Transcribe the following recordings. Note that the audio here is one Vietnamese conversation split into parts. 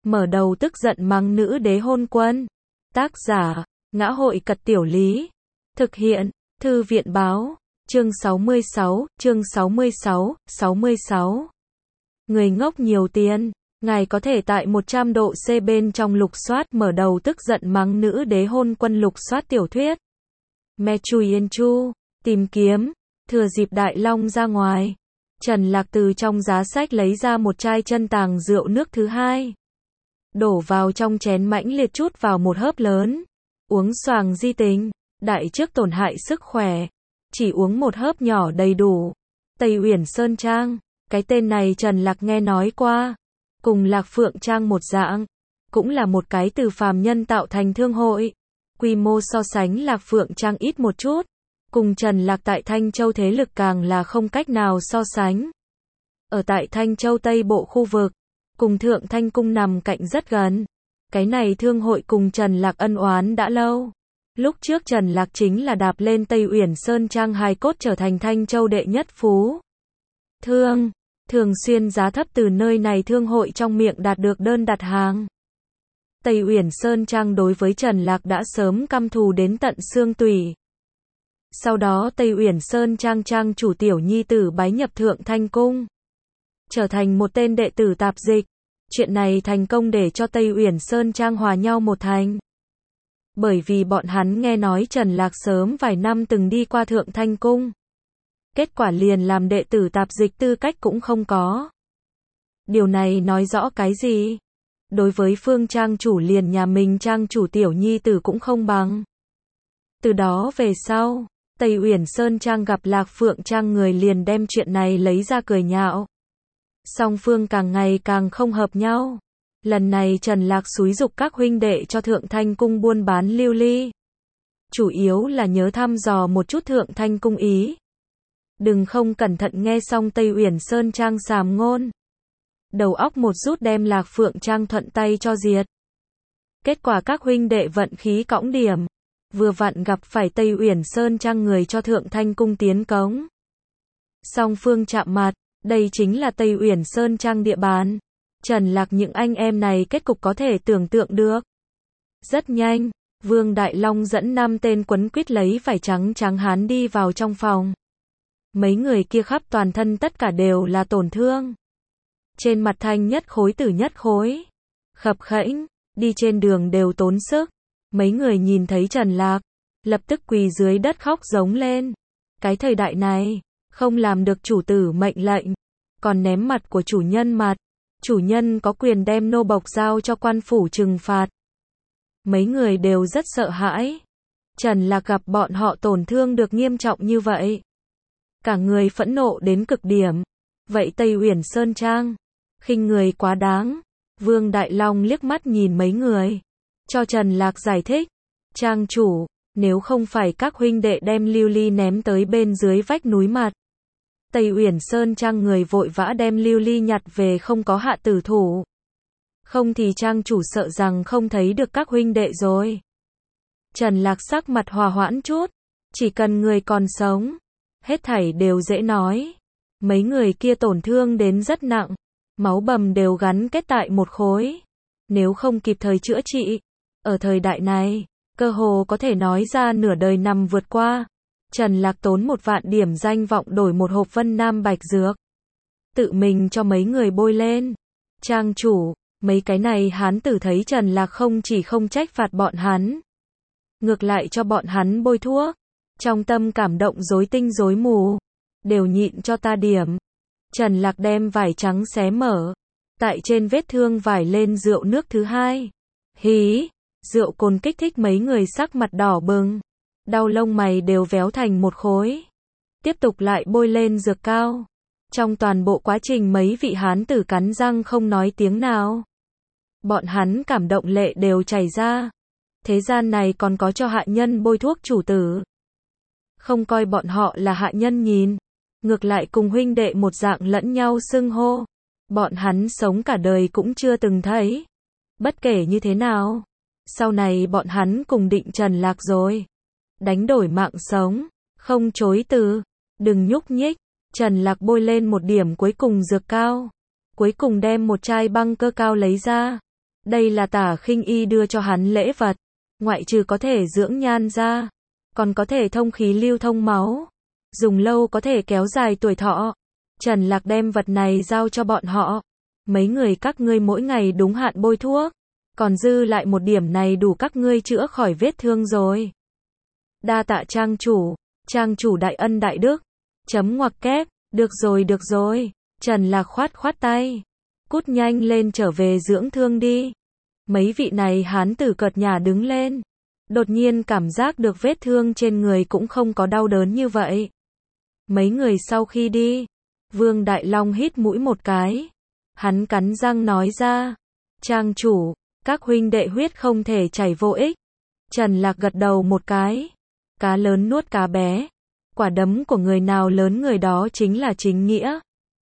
mở đầu tức giận mắng nữ đế hôn quân. Tác giả, Ngã Hội Cật Tiểu Lý. Thực hiện, Thư viện Báo. Chương 66, chương 66. Người ngốc nhiều tiền. Ngài có thể tại 100 độ C bên trong lục soát mở đầu tức giận mắng nữ đế hôn quân lục soát tiểu thuyết. Me Chui Yên Chu, tìm kiếm, thừa dịp Đại Long ra ngoài. Trần Lạc từ trong giá sách lấy ra một chai chân tàng rượu nước thứ hai. Đổ vào trong chén mãnh liệt chút vào một hớp lớn. Uống xoàng di tình, đại trước tổn hại sức khỏe. Chỉ uống một hớp nhỏ đầy đủ. Tây Uyển Sơn Trang, cái tên này Trần Lạc nghe nói qua. Cùng Lạc Phượng Trang một dạng, cũng là một cái từ phàm nhân tạo thành thương hội. Quy mô so sánh Lạc Phượng Trang ít một chút. Cùng Trần Lạc tại Thanh Châu thế lực càng là không cách nào so sánh. Ở tại Thanh Châu Tây Bộ khu vực, cùng Thượng Thanh Cung nằm cạnh rất gần. Cái này thương hội cùng Trần Lạc ân oán đã lâu. Lúc trước Trần Lạc chính là đạp lên Tây Uyển Sơn Trang hài cốt trở thành Thanh Châu đệ nhất phú thương, thường xuyên giá thấp từ nơi này thương hội trong miệng đạt được đơn đặt hàng. Tây Uyển Sơn Trang đối với Trần Lạc đã sớm căm thù đến tận xương tủy. Sau đó Tây Uyển Sơn Trang trang chủ tiểu nhi tử bái nhập Thượng Thanh Cung, trở thành một tên đệ tử tạp dịch. Chuyện này thành công để cho Tây Uyển Sơn Trang hòa nhau một thành. Bởi vì bọn hắn nghe nói Trần Lạc sớm vài năm từng đi qua Thượng Thanh Cung. Kết quả liền làm đệ tử tạp dịch tư cách cũng không có. Điều này nói rõ cái gì? Đối với Phương Trang chủ liền nhà mình Trang chủ tiểu nhi tử cũng không bằng. Từ đó về sau, Tây Uyển Sơn Trang gặp Lạc Phượng Trang người liền đem chuyện này lấy ra cười nhạo. Song phương càng ngày càng không hợp nhau. Lần này Trần Lạc xúi giục các huynh đệ cho Thượng Thanh Cung buôn bán lưu ly. Chủ yếu là nhớ thăm dò một chút Thượng Thanh Cung ý. Đừng không cẩn thận nghe xong Tây Uyển Sơn Trang sàm ngôn. Đầu óc một rút đem Lạc Phượng Trang thuận tay cho diệt. Kết quả các huynh đệ vận khí cõng điểm. Vừa vặn gặp phải Tây Uyển Sơn Trang người cho Thượng Thanh Cung tiến cống. Song phương chạm mặt, đây chính là Tây Uyển Sơn Trang địa bàn. Trần Lạc những anh em này kết cục có thể tưởng tượng được. Rất nhanh, Vương Đại Long dẫn 5 tên quấn quýt lấy vải trắng trắng hán đi vào trong phòng. Mấy người kia khắp toàn thân tất cả đều là tổn thương. Trên mặt thanh nhất khối tử nhất khối. Khập khẽnh, đi trên đường đều tốn sức. Mấy người nhìn thấy Trần Lạc, lập tức quỳ dưới đất khóc giống lên. Cái thời đại này, không làm được chủ tử mệnh lệnh, còn ném mặt của chủ nhân mặt. Chủ nhân có quyền đem nô bộc giao cho quan phủ trừng phạt. Mấy người đều rất sợ hãi. Trần Lạc gặp bọn họ tổn thương được nghiêm trọng như vậy. Cả người phẫn nộ đến cực điểm. Vậy Tây Uyển Sơn Trang, khinh người quá đáng. Vương Đại Long liếc mắt nhìn mấy người. Cho Trần Lạc giải thích. Trang chủ, nếu không phải các huynh đệ đem lưu ly ném tới bên dưới vách núi mặt. Tây Uyển Sơn Trang người vội vã đem lưu ly nhặt về không có hạ tử thủ. Không thì Trang chủ sợ rằng không thấy được các huynh đệ rồi. Trần Lạc sắc mặt hòa hoãn chút. Chỉ cần người còn sống, hết thảy đều dễ nói. Mấy người kia tổn thương đến rất nặng. Máu bầm đều gắn kết tại một khối. Nếu không kịp thời chữa trị, ở thời đại này, cơ hồ có thể nói ra nửa đời nằm vượt qua. Trần Lạc tốn 1 vạn điểm danh vọng đổi một hộp Vân Nam Bạch Dược. Tự mình cho mấy người bôi lên. Trang chủ, mấy cái này hán tử thấy Trần Lạc không chỉ không trách phạt bọn hắn. Ngược lại cho bọn hắn bôi thuốc. Trong tâm cảm động rối tinh rối mù. Đều nhịn cho ta điểm. Trần Lạc đem vải trắng xé mở. Tại trên vết thương vải lên rượu nước thứ hai. Hí, rượu cồn kích thích mấy người sắc mặt đỏ bừng. Đau lông mày đều véo thành một khối. Tiếp tục lại bôi lên dược cao. Trong toàn bộ quá trình mấy vị hán tử cắn răng không nói tiếng nào. Bọn hắn cảm động lệ đều chảy ra. Thế gian này còn có cho hạ nhân bôi thuốc chủ tử. Không coi bọn họ là hạ nhân nhìn. Ngược lại cùng huynh đệ một dạng lẫn nhau xưng hô. Bọn hắn sống cả đời cũng chưa từng thấy. Bất kể như thế nào, sau này bọn hắn cùng định Trần Lạc rồi. Đánh đổi mạng sống, không chối từ, đừng nhúc nhích. Trần Lạc bôi lên một điểm cuối cùng dược cao. Cuối cùng đem một chai băng cơ cao lấy ra. Đây là Tả Khinh Y đưa cho hắn lễ vật, ngoại trừ có thể dưỡng nhan ra, còn có thể thông khí lưu thông máu, dùng lâu có thể kéo dài tuổi thọ. Trần Lạc đem vật này giao cho bọn họ. Mấy người các ngươi mỗi ngày đúng hạn bôi thuốc, còn dư lại một điểm này đủ các ngươi chữa khỏi vết thương rồi. Đa tạ trang chủ đại ân đại đức. Chấm ngoặc kép, được rồi. Trần Lạc khoát tay. Cút nhanh lên trở về dưỡng thương đi. Mấy vị này hán tử cợt nhả đứng lên. Đột nhiên cảm giác được vết thương trên người cũng không có đau đớn như vậy. Mấy người sau khi đi, Vương Đại Long hít mũi một cái. Hắn cắn răng nói ra, trang chủ, các huynh đệ huyết không thể chảy vô ích. Trần Lạc gật đầu một cái. Cá lớn nuốt cá bé. Quả đấm của người nào lớn người đó chính là chính nghĩa.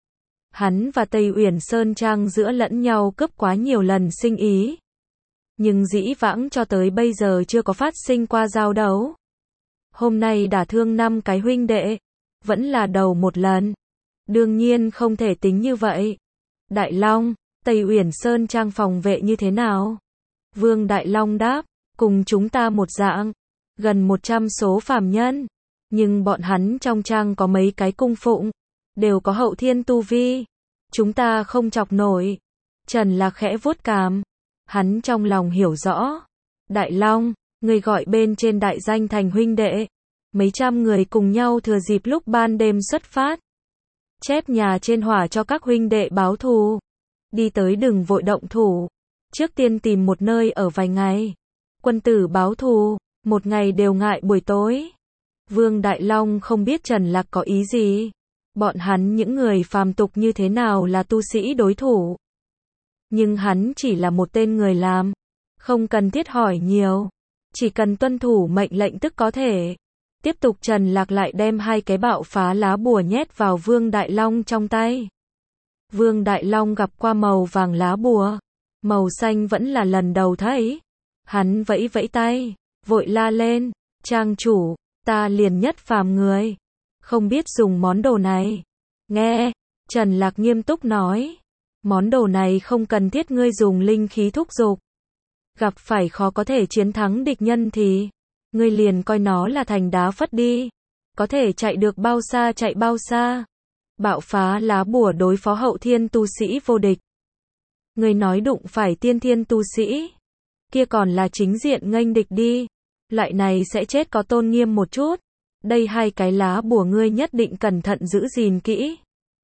Hắn và Tây Uyển Sơn Trang giữa lẫn nhau cướp quá nhiều lần sinh ý. Nhưng dĩ vãng cho tới bây giờ chưa có phát sinh qua giao đấu. Hôm nay đả thương 5 cái huynh đệ, vẫn là đầu một lần. Đương nhiên không thể tính như vậy. Đại Long, Tây Uyển Sơn Trang phòng vệ như thế nào? Vương Đại Long đáp, cùng chúng ta một dạng, gần 100 số phàm nhân. Nhưng bọn hắn trong trang có mấy cái cung phụng, đều có hậu thiên tu vi. Chúng ta không chọc nổi. Trần Lạc khẽ vuốt cằm. Hắn trong lòng hiểu rõ. Đại Long, người gọi bên trên đại danh thành huynh đệ. Mấy trăm người cùng nhau thừa dịp lúc ban đêm xuất phát. Chép nhà trên hỏa cho các huynh đệ báo thù. Đi tới đừng vội động thủ. Trước tiên tìm một nơi ở vài ngày. Quân tử báo thù, một ngày đều ngại buổi tối. Vương Đại Long không biết Trần Lạc có ý gì. Bọn hắn những người phàm tục như thế nào là tu sĩ đối thủ. Nhưng hắn chỉ là một tên người làm. Không cần thiết hỏi nhiều. Chỉ cần tuân thủ mệnh lệnh tức có thể. Tiếp tục Trần Lạc lại đem 2 cái bạo phá lá bùa nhét vào Vương Đại Long trong tay. Vương Đại Long gặp qua màu vàng lá bùa. Màu xanh vẫn là lần đầu thấy. Hắn vẫy tay, vội la lên. Trang chủ, ta liền nhất phàm người. Không biết dùng món đồ này. Nghe, Trần Lạc nghiêm túc nói. Món đồ này không cần thiết ngươi dùng linh khí thúc giục. Gặp phải khó có thể chiến thắng địch nhân thì ngươi liền coi nó là thành đá phất đi. Có thể chạy được bao xa chạy bao xa. Bạo phá lá bùa đối phó hậu thiên tu sĩ vô địch. Ngươi nói đụng phải tiên thiên tu sĩ. Kia còn là chính diện nghênh địch đi. Loại này sẽ chết có tôn nghiêm một chút. Đây 2 cái lá bùa ngươi nhất định cẩn thận giữ gìn kỹ.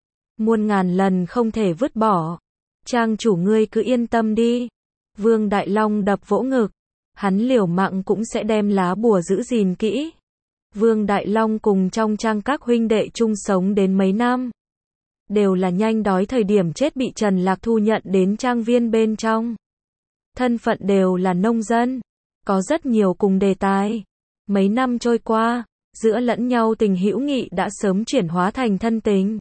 Muôn ngàn lần không thể vứt bỏ. Trang chủ ngươi cứ yên tâm đi. Vương Đại Long đập vỗ ngực. Hắn liều mạng cũng sẽ đem lá bùa giữ gìn kỹ. Vương Đại Long cùng trong trang các huynh đệ chung sống đến mấy năm. Đều là nhanh đói thời điểm chết bị Trần Lạc thu nhận đến trang viên bên trong. Thân phận đều là nông dân. Có rất nhiều cùng đề tài. Mấy năm trôi qua, giữa lẫn nhau tình hữu nghị đã sớm chuyển hóa thành thân tình.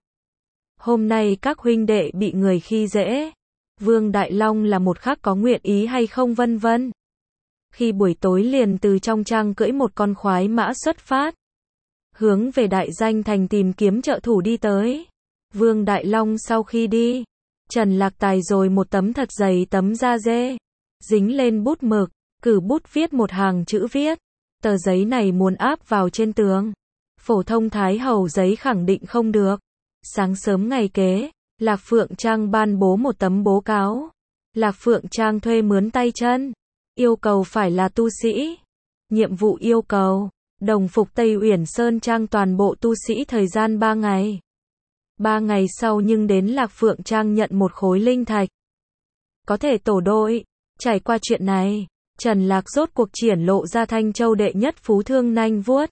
Hôm nay các huynh đệ bị người khi dễ. Vương Đại Long là một khắc có nguyện ý hay không vân vân. Khi buổi tối liền từ trong trang cưỡi một con khoái mã xuất phát. Hướng về đại danh thành tìm kiếm trợ thủ đi tới. Vương Đại Long sau khi đi. Trần Lạc tài rồi một tấm thật dày tấm da dê. Dính lên bút mực, cử bút viết một hàng chữ viết. Tờ giấy này muốn áp vào trên tường. Phổ thông Thái Hầu giấy khẳng định không được. Sáng sớm ngày kế, Lạc Phượng Trang ban bố một tấm bố cáo. Lạc Phượng Trang thuê mướn tay chân. Yêu cầu phải là tu sĩ. Nhiệm vụ yêu cầu, đồng phục Tây Uyển Sơn Trang toàn bộ tu sĩ thời gian 3 ngày. 3 ngày sau nhưng đến Lạc Phượng Trang nhận một khối linh thạch. Có thể tổ đội. Trải qua chuyện này, Trần Lạc rốt cuộc triển lộ ra Thanh Châu đệ nhất phú thương nanh vuốt.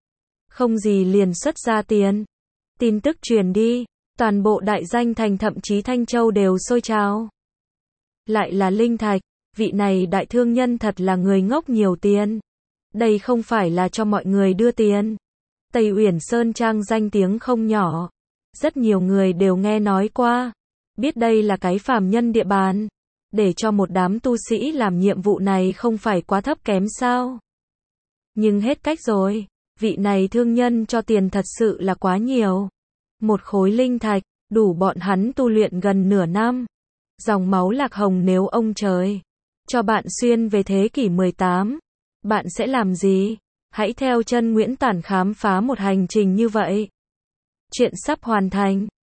Không gì liền xuất ra tiền. Tin tức truyền đi, toàn bộ đại danh thành thậm chí Thanh Châu đều sôi trào. Lại là linh thạch, vị này đại thương nhân thật là người ngốc nhiều tiền. Đây không phải là cho mọi người đưa tiền. Tây Uyển Sơn Trang danh tiếng không nhỏ. Rất nhiều người đều nghe nói qua. Biết đây là cái phàm nhân địa bàn. Để cho một đám tu sĩ làm nhiệm vụ này không phải quá thấp kém sao. Nhưng hết cách rồi. Vị này thương nhân cho tiền thật sự là quá nhiều. Một khối linh thạch, đủ bọn hắn tu luyện gần nửa năm. Dòng máu Lạc Hồng nếu ông trời cho bạn xuyên về thế kỷ 18. Bạn sẽ làm gì? Hãy theo chân Nguyễn Tản khám phá một hành trình như vậy. Chuyện sắp hoàn thành.